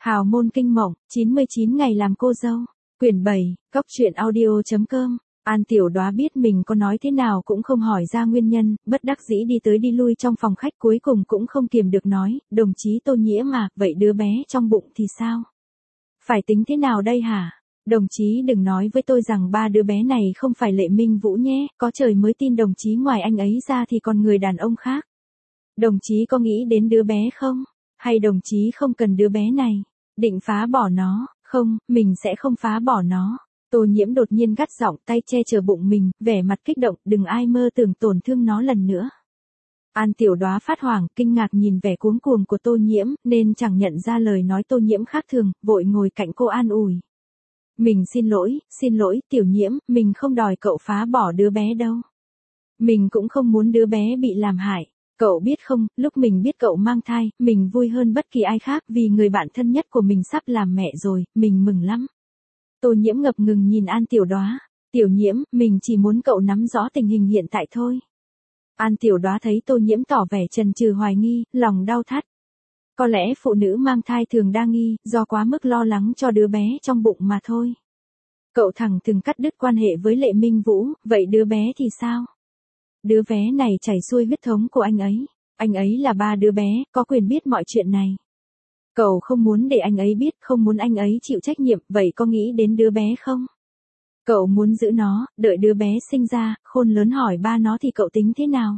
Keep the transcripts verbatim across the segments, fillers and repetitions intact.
Hào môn kinh mộng, chín mươi chín ngày làm cô dâu. Quyển bảy, Cóc truyện audio.com. An Tiểu Đóa biết mình có nói thế nào cũng không hỏi ra nguyên nhân, bất đắc dĩ đi tới đi lui trong phòng khách, cuối cùng cũng không kiềm được nói, đồng chí Tô Nhiễm mà, vậy đứa bé trong bụng thì sao? Phải tính thế nào đây hả? Đồng chí đừng nói với tôi rằng ba đứa bé này không phải Lệ Minh Vũ nhé, có trời mới tin đồng chí ngoài anh ấy ra thì còn người đàn ông khác. Đồng chí có nghĩ đến đứa bé không? Hay đồng chí không cần đứa bé này? Định phá bỏ nó? Không, mình sẽ không phá bỏ nó. Tô Nhiễm đột nhiên gắt giọng, tay che chở bụng mình, vẻ mặt kích động, đừng ai mơ tưởng tổn thương nó lần nữa. An Tiểu Đóa phát hoảng, kinh ngạc nhìn vẻ cuống cuồng của Tô Nhiễm, nên chẳng nhận ra lời nói Tô Nhiễm khác thường, vội ngồi cạnh cô an ủi. Mình xin lỗi, xin lỗi, Tiểu Nhiễm, mình không đòi cậu phá bỏ đứa bé đâu. Mình cũng không muốn đứa bé bị làm hại. Cậu biết không, lúc mình biết cậu mang thai, mình vui hơn bất kỳ ai khác vì người bạn thân nhất của mình sắp làm mẹ rồi, mình mừng lắm. Tô Nhiễm ngập ngừng nhìn An Tiểu Đóa. Tiểu Nhiễm, mình chỉ muốn cậu nắm rõ tình hình hiện tại thôi. An Tiểu Đóa thấy Tô Nhiễm tỏ vẻ chần chừ hoài nghi, lòng đau thắt. Có lẽ phụ nữ mang thai thường đa nghi, do quá mức lo lắng cho đứa bé trong bụng mà thôi. Cậu thẳng thừng cắt đứt quan hệ với Lệ Minh Vũ, vậy đứa bé thì sao? Đứa bé này chảy xuôi huyết thống của anh ấy. Anh ấy là ba đứa bé, có quyền biết mọi chuyện này. Cậu không muốn để anh ấy biết, không muốn anh ấy chịu trách nhiệm, vậy có nghĩ đến đứa bé không? Cậu muốn giữ nó, đợi đứa bé sinh ra, khôn lớn hỏi ba nó thì cậu tính thế nào?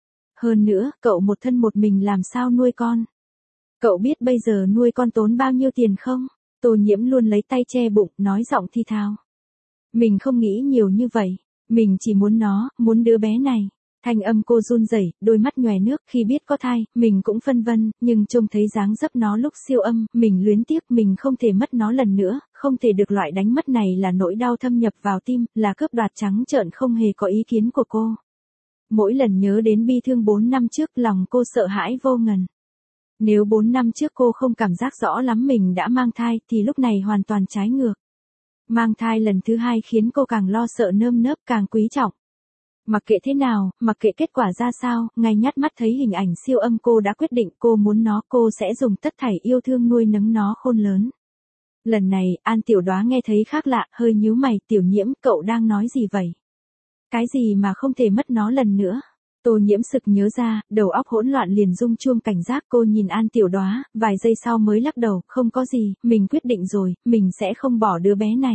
Hơn nữa, cậu một thân một mình làm sao nuôi con? Cậu biết bây giờ nuôi con tốn bao nhiêu tiền không? Tô Nhiễm luôn lấy tay che bụng, nói giọng thi thao. Mình không nghĩ nhiều như vậy. Mình chỉ muốn nó, muốn đứa bé này. Thanh âm cô run rẩy, đôi mắt nhòe nước, khi biết có thai, mình cũng phân vân, nhưng trông thấy dáng dấp nó lúc siêu âm, mình luyến tiếc, mình không thể mất nó lần nữa, không thể được loại đánh mất này là nỗi đau thâm nhập vào tim, là cướp đoạt trắng trợn không hề có ý kiến của cô. Mỗi lần nhớ đến bi thương bốn năm trước, lòng cô sợ hãi vô ngần. Nếu bốn năm trước cô không cảm giác rõ lắm mình đã mang thai, thì lúc này hoàn toàn trái ngược. Mang thai lần thứ hai khiến cô càng lo sợ nơm nớp, càng quý trọng. Mặc kệ thế nào, mặc kệ kết quả ra sao, ngay nhát mắt thấy hình ảnh siêu âm cô đã quyết định cô muốn nó, cô sẽ dùng tất thảy yêu thương nuôi nấng nó khôn lớn. Lần này, An Tiểu Đóa nghe thấy khác lạ, hơi nhíu mày, Tiểu Nhiễm, cậu đang nói gì vậy? Cái gì mà không thể mất nó lần nữa? Tô Nhiễm sực nhớ ra, đầu óc hỗn loạn liền rung chuông cảnh giác, cô nhìn An Tiểu Đóa, vài giây sau mới lắc đầu, không có gì, mình quyết định rồi, mình sẽ không bỏ đứa bé này.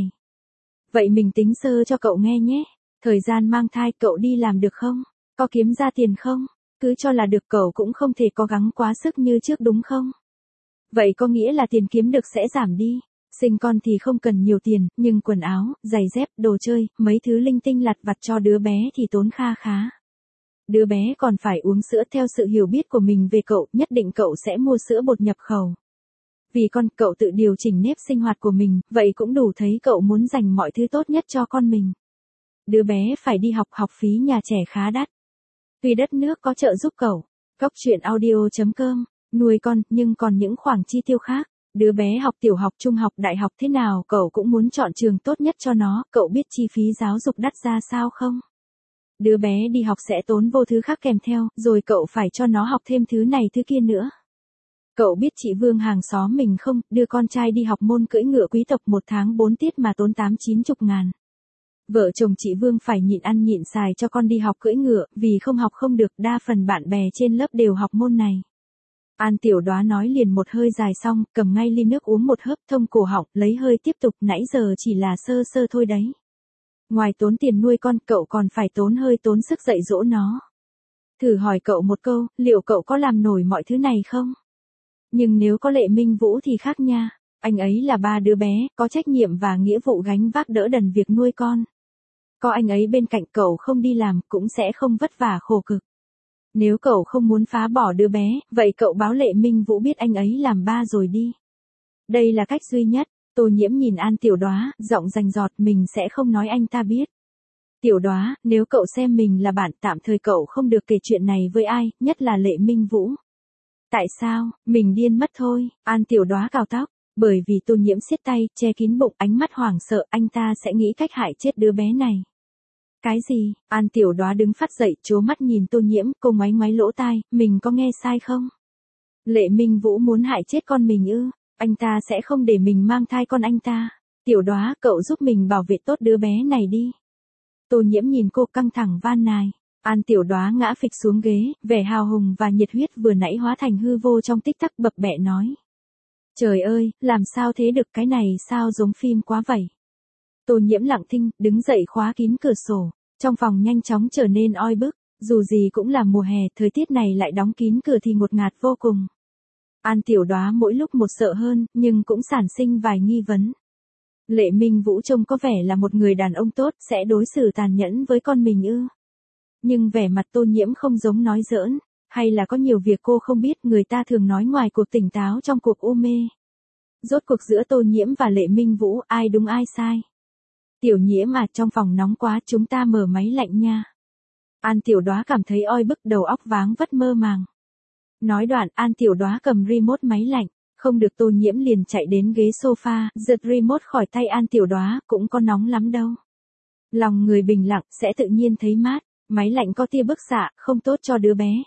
Vậy mình tính sơ cho cậu nghe nhé. Thời gian mang thai cậu đi làm được không? Có kiếm ra tiền không? Cứ cho là được, cậu cũng không thể cố gắng quá sức như trước đúng không? Vậy có nghĩa là tiền kiếm được sẽ giảm đi. Sinh con thì không cần nhiều tiền, nhưng quần áo, giày dép, đồ chơi, mấy thứ linh tinh lặt vặt cho đứa bé thì tốn kha khá. Đứa bé còn phải uống sữa, theo sự hiểu biết của mình về cậu, nhất định cậu sẽ mua sữa bột nhập khẩu. Vì con, cậu tự điều chỉnh nếp sinh hoạt của mình, vậy cũng đủ thấy cậu muốn dành mọi thứ tốt nhất cho con mình. Đứa bé phải đi học, học phí nhà trẻ khá đắt. Tuy đất nước có trợ giúp cậu. Cóc truyện audio.com. Nuôi con, nhưng còn những khoản chi tiêu khác. Đứa bé học tiểu học, trung học, đại học thế nào cậu cũng muốn chọn trường tốt nhất cho nó. Cậu biết chi phí giáo dục đắt ra sao không? Đứa bé đi học sẽ tốn vô thứ khác kèm theo, rồi cậu phải cho nó học thêm thứ này thứ kia nữa. Cậu biết chị Vương hàng xóm mình không, đưa con trai đi học môn cưỡi ngựa quý tộc một tháng bốn tiết mà tốn tám chín chục ngàn. Vợ chồng chị Vương phải nhịn ăn nhịn xài cho con đi học cưỡi ngựa, vì không học không được, đa phần bạn bè trên lớp đều học môn này. An Tiểu Đóa nói liền một hơi dài xong, cầm ngay ly nước uống một hớp, thông cổ họng, lấy hơi tiếp tục, nãy giờ chỉ là sơ sơ thôi đấy. Ngoài tốn tiền nuôi con, cậu còn phải tốn hơi tốn sức dạy dỗ nó. Thử hỏi cậu một câu, liệu cậu có làm nổi mọi thứ này không? Nhưng nếu có Lệ Minh Vũ thì khác nha. Anh ấy là ba đứa bé, có trách nhiệm và nghĩa vụ gánh vác đỡ đần việc nuôi con. Có anh ấy bên cạnh, cậu không đi làm, cũng sẽ không vất vả khổ cực. Nếu cậu không muốn phá bỏ đứa bé, vậy cậu báo Lệ Minh Vũ biết anh ấy làm ba rồi đi. Đây là cách duy nhất. Tô Nhiễm nhìn An Tiểu Đóa, giọng rành giọt, mình sẽ không nói anh ta biết. Tiểu Đóa, nếu cậu xem mình là bạn, tạm thời cậu không được kể chuyện này với ai, nhất là Lệ Minh Vũ. Tại sao? Mình điên mất thôi. An Tiểu Đóa cào tóc. Bởi vì Tô Nhiễm siết tay, che kín bụng, ánh mắt hoảng sợ, anh ta sẽ nghĩ cách hại chết đứa bé này. Cái gì? An Tiểu Đóa đứng phát dậy, trố mắt nhìn Tô Nhiễm, cô ngoáy ngoáy lỗ tai, mình có nghe sai không? Lệ Minh Vũ muốn hại chết con mình ư? Anh ta sẽ không để mình mang thai con anh ta. Tiểu Đóa, cậu giúp mình bảo vệ tốt đứa bé này đi. Tô Nhiễm nhìn cô căng thẳng van nài. An Tiểu Đóa ngã phịch xuống ghế, vẻ hào hùng và nhiệt huyết vừa nãy hóa thành hư vô trong tích tắc, bập bẹ nói. Trời ơi, làm sao thế được, cái này sao giống phim quá vậy. Tô Nhiễm lặng thinh, đứng dậy khóa kín cửa sổ. Trong phòng nhanh chóng trở nên oi bức, dù gì cũng là mùa hè, thời tiết này lại đóng kín cửa thì ngột ngạt vô cùng. An Tiểu Đóa mỗi lúc một sợ hơn, nhưng cũng sản sinh vài nghi vấn. Lệ Minh Vũ trông có vẻ là một người đàn ông tốt, sẽ đối xử tàn nhẫn với con mình ư? Nhưng vẻ mặt Tô Nhiễm không giống nói giỡn, hay là có nhiều việc cô không biết, người ta thường nói ngoài cuộc tỉnh táo trong cuộc u mê. Rốt cuộc giữa Tô Nhiễm và Lệ Minh Vũ, ai đúng ai sai? Tiểu Nhiễm à, trong phòng nóng quá, chúng ta mở máy lạnh nha. An Tiểu Đóa cảm thấy oi bức, đầu óc váng vất mơ màng. Nói đoạn, An Tiểu Đóa cầm remote máy lạnh, không được, Tô Nhiễm liền chạy đến ghế sofa, giật remote khỏi tay An Tiểu Đóa, cũng có nóng lắm đâu. Lòng người bình lặng sẽ tự nhiên thấy mát, máy lạnh có tia bức xạ, không tốt cho đứa bé.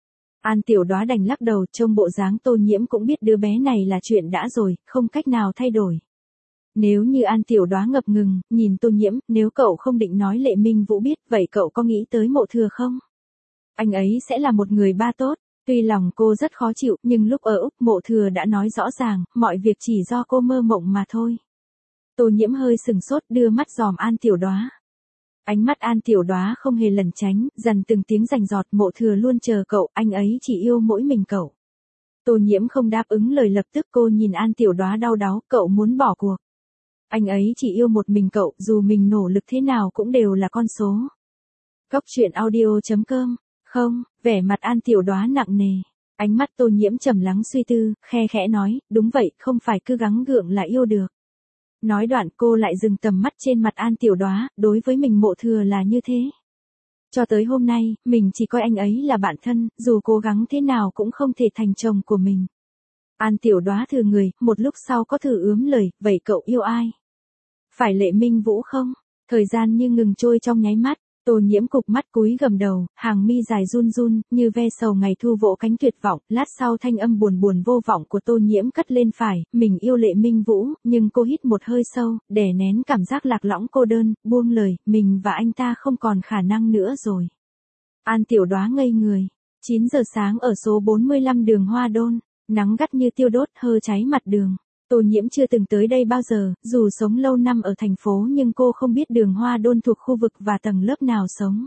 An Tiểu Đóa đành lắc đầu, trông bộ dáng Tô Nhiễm cũng biết đứa bé này là chuyện đã rồi, không cách nào thay đổi. Nếu như An Tiểu Đóa ngập ngừng, nhìn Tô Nhiễm, nếu cậu không định nói Lệ Minh Vũ biết, vậy cậu có nghĩ tới Mộ Thừa không? Anh ấy sẽ là một người ba tốt. Tuy lòng cô rất khó chịu, nhưng lúc ở Úc Mộ Thừa đã nói rõ ràng, mọi việc chỉ do cô mơ mộng mà thôi. Tô Nhiễm hơi sừng sốt, đưa mắt dòm An Tiểu Đóa. Ánh mắt An Tiểu Đóa không hề lẩn tránh, dằn từng tiếng rành rọt, Mộ Thừa luôn chờ cậu, anh ấy chỉ yêu mỗi mình cậu. Tô Nhiễm không đáp ứng lời lập tức, cô nhìn An Tiểu Đóa đau đáu, cậu muốn bỏ cuộc. Anh ấy chỉ yêu một mình cậu, dù mình nỗ lực thế nào cũng đều là con số. Góc truyện audio chấm com. Không, vẻ mặt An Tiểu Đóa nặng nề. Ánh mắt Tô Nhiễm trầm lắng suy tư, khe khẽ nói, đúng vậy, không phải cứ gắng gượng là yêu được. Nói đoạn cô lại dừng tầm mắt trên mặt An Tiểu Đóa, đối với mình Mộ Thừa là như thế. Cho tới hôm nay, mình chỉ coi anh ấy là bạn thân, dù cố gắng thế nào cũng không thể thành chồng của mình. An Tiểu Đóa thừa người, một lúc sau có thử ướm lời, vậy cậu yêu ai? Phải Lệ Minh Vũ không? Thời gian như ngừng trôi trong nháy mắt. Tô Nhiễm cụp mắt cúi gầm đầu, hàng mi dài run run, như ve sầu ngày thu vỗ cánh tuyệt vọng, lát sau thanh âm buồn buồn vô vọng của Tô Nhiễm cất lên, phải, mình yêu Lệ Minh Vũ, nhưng cô hít một hơi sâu, đè nén cảm giác lạc lõng cô đơn, buông lời, mình và anh ta không còn khả năng nữa rồi. An Tiểu Đóa ngây người. chín giờ sáng ở số bốn mươi lăm đường Hoa Đôn, nắng gắt như tiêu đốt, hơ cháy mặt đường. Tô Nhiễm chưa từng tới đây bao giờ, dù sống lâu năm ở thành phố nhưng cô không biết đường Hoa Đôn thuộc khu vực và tầng lớp nào sống.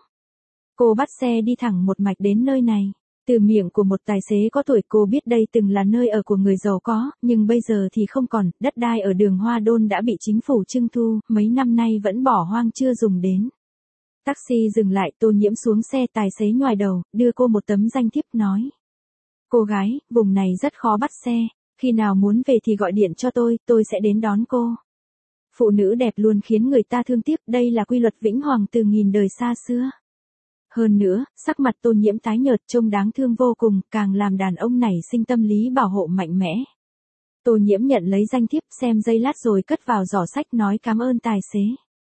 Cô bắt xe đi thẳng một mạch đến nơi này. Từ miệng của một tài xế có tuổi cô biết đây từng là nơi ở của người giàu có, nhưng bây giờ thì không còn, đất đai ở đường Hoa Đôn đã bị chính phủ trưng thu, mấy năm nay vẫn bỏ hoang chưa dùng đến. Taxi dừng lại, Tô Nhiễm xuống xe, tài xế nhoài đầu, đưa cô một tấm danh thiếp nói. Cô gái, vùng này rất khó bắt xe. Khi nào muốn về thì gọi điện cho tôi, tôi sẽ đến đón cô. Phụ nữ đẹp luôn khiến người ta thương tiếc, đây là quy luật vĩnh hằng từ nghìn đời xa xưa. Hơn nữa, sắc mặt Tô Nhiễm tái nhợt trông đáng thương vô cùng, càng làm đàn ông này sinh tâm lý bảo hộ mạnh mẽ. Tô Nhiễm nhận lấy danh thiếp, xem giây lát rồi cất vào giỏ sách, nói cảm ơn tài xế.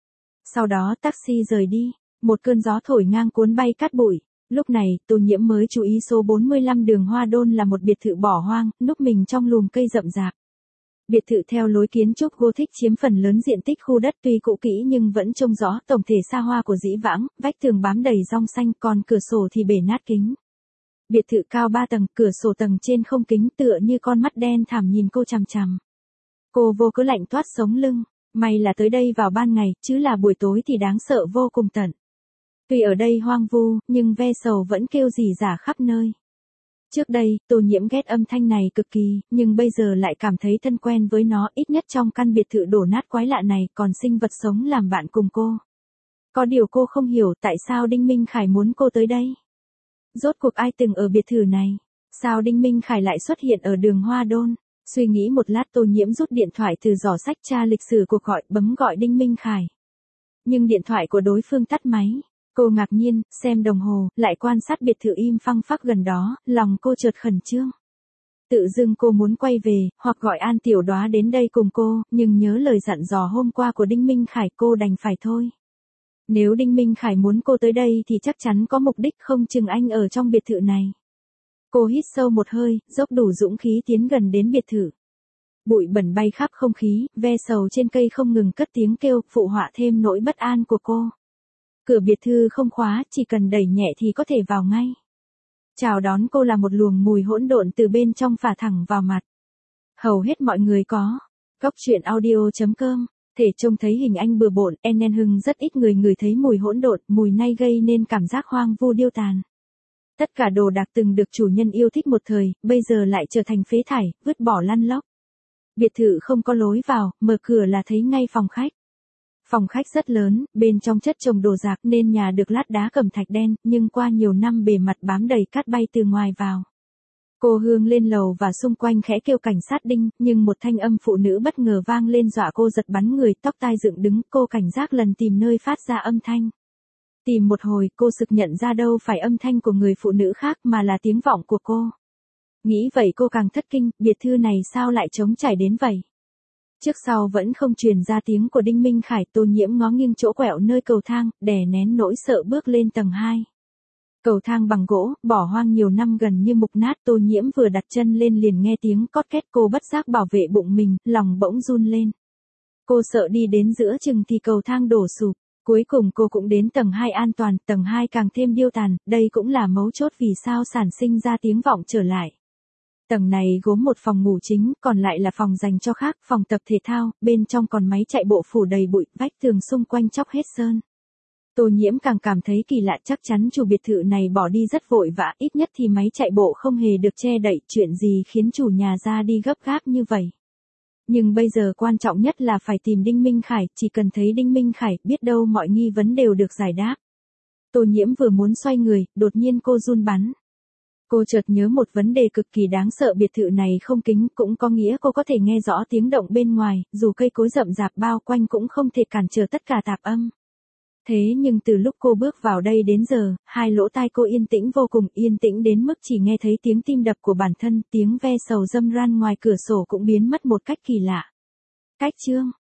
Sau đó taxi rời đi, một cơn gió thổi ngang cuốn bay cát bụi. Lúc này, Tô Nhiễm mới chú ý số bốn mươi lăm đường Hoa Đôn là một biệt thự bỏ hoang, núp mình trong lùm cây rậm rạp. Biệt thự theo lối kiến trúc Gothic chiếm phần lớn diện tích khu đất, tuy cũ kỹ nhưng vẫn trông rõ tổng thể xa hoa của dĩ vãng, vách tường bám đầy rong xanh, còn cửa sổ thì bể nát kính. Biệt thự cao ba tầng, cửa sổ tầng trên không kính, tựa như con mắt đen thẳm nhìn cô chằm chằm. Cô vô cớ lạnh toát sống lưng, may là tới đây vào ban ngày, chứ là buổi tối thì đáng sợ vô cùng tận. Tuy ở đây hoang vu, nhưng ve sầu vẫn kêu rỉ rả khắp nơi. Trước đây, Tô Nhiễm ghét âm thanh này cực kỳ, nhưng bây giờ lại cảm thấy thân quen với nó, ít nhất trong căn biệt thự đổ nát quái lạ này còn sinh vật sống làm bạn cùng cô. Có điều cô không hiểu tại sao Đinh Minh Khải muốn cô tới đây. Rốt cuộc ai từng ở biệt thự này? Sao Đinh Minh Khải lại xuất hiện ở đường Hoa Đôn? Suy nghĩ một lát, Tô Nhiễm rút điện thoại từ giỏ sách tra lịch sử cuộc gọi, bấm gọi Đinh Minh Khải. Nhưng điện thoại của đối phương tắt máy. Cô ngạc nhiên, xem đồng hồ, lại quan sát biệt thự im phăng phắc gần đó, lòng cô chợt khẩn trương. Tự dưng cô muốn quay về, hoặc gọi An Tiểu Đóa đến đây cùng cô, nhưng nhớ lời dặn dò hôm qua của Đinh Minh Khải, cô đành phải thôi. Nếu Đinh Minh Khải muốn cô tới đây thì chắc chắn có mục đích, không chừng anh ở trong biệt thự này. Cô hít sâu một hơi, dốc đủ dũng khí tiến gần đến biệt thự. Bụi bẩn bay khắp không khí, ve sầu trên cây không ngừng cất tiếng kêu, phụ họa thêm nỗi bất an của cô. Cửa biệt thự không khóa, chỉ cần đẩy nhẹ thì có thể vào ngay. Chào đón cô là một luồng mùi hỗn độn từ bên trong phả thẳng vào mặt. Hầu hết mọi người có. Góc truyện audio.com. Thể trông thấy hình ảnh bừa bộn, en en hưng rất ít người ngửi thấy mùi hỗn độn, mùi nay gây nên cảm giác hoang vu điêu tàn. Tất cả đồ đạc từng được chủ nhân yêu thích một thời, bây giờ lại trở thành phế thải, vứt bỏ lăn lóc. Biệt thự không có lối vào, mở cửa là thấy ngay phòng khách. Phòng khách rất lớn, bên trong chất chồng đồ đạc nên nhà được lát đá cẩm thạch đen, nhưng qua nhiều năm bề mặt bám đầy cát bay từ ngoài vào. Cô Hương lên lầu và xung quanh khẽ kêu cảnh sát đinh, nhưng một thanh âm phụ nữ bất ngờ vang lên dọa cô giật bắn người, tóc tai dựng đứng, cô cảnh giác lần tìm nơi phát ra âm thanh. Tìm một hồi, cô sực nhận ra đâu phải âm thanh của người phụ nữ khác mà là tiếng vọng của cô. Nghĩ vậy cô càng thất kinh, biệt thự này sao lại trống trải đến vậy? Trước sau vẫn không truyền ra tiếng của Đinh Minh Khải. Tô Nhiễm ngó nghiêng chỗ quẹo nơi cầu thang, đè nén nỗi sợ bước lên tầng hai. Cầu thang bằng gỗ, bỏ hoang nhiều năm gần như mục nát. Tô Nhiễm vừa đặt chân lên liền nghe tiếng cót két, cô bất giác bảo vệ bụng mình, lòng bỗng run lên. Cô sợ đi đến giữa chừng thì cầu thang đổ sụp. Cuối cùng cô cũng đến tầng hai an toàn, tầng hai càng thêm điêu tàn, đây cũng là mấu chốt vì sao sản sinh ra tiếng vọng trở lại. Tầng này gồm một phòng ngủ chính, còn lại là phòng dành cho khác, phòng tập thể thao, bên trong còn máy chạy bộ phủ đầy bụi, vách tường xung quanh chóc hết sơn. Tô Nhiễm càng cảm thấy kỳ lạ, chắc chắn chủ biệt thự này bỏ đi rất vội vã, ít nhất thì máy chạy bộ không hề được che đậy, chuyện gì khiến chủ nhà ra đi gấp gáp như vậy. Nhưng bây giờ quan trọng nhất là phải tìm Đinh Minh Khải, chỉ cần thấy Đinh Minh Khải, biết đâu mọi nghi vấn đều được giải đáp. Tô Nhiễm vừa muốn xoay người, đột nhiên cô run bắn. Cô chợt nhớ một vấn đề cực kỳ đáng sợ, biệt thự này không kính, cũng có nghĩa cô có thể nghe rõ tiếng động bên ngoài, dù cây cối rậm rạp bao quanh cũng không thể cản trở tất cả tạp âm. Thế nhưng từ lúc cô bước vào đây đến giờ, hai lỗ tai cô yên tĩnh vô cùng, yên tĩnh đến mức chỉ nghe thấy tiếng tim đập của bản thân, tiếng ve sầu râm ran ngoài cửa sổ cũng biến mất một cách kỳ lạ. Cách chương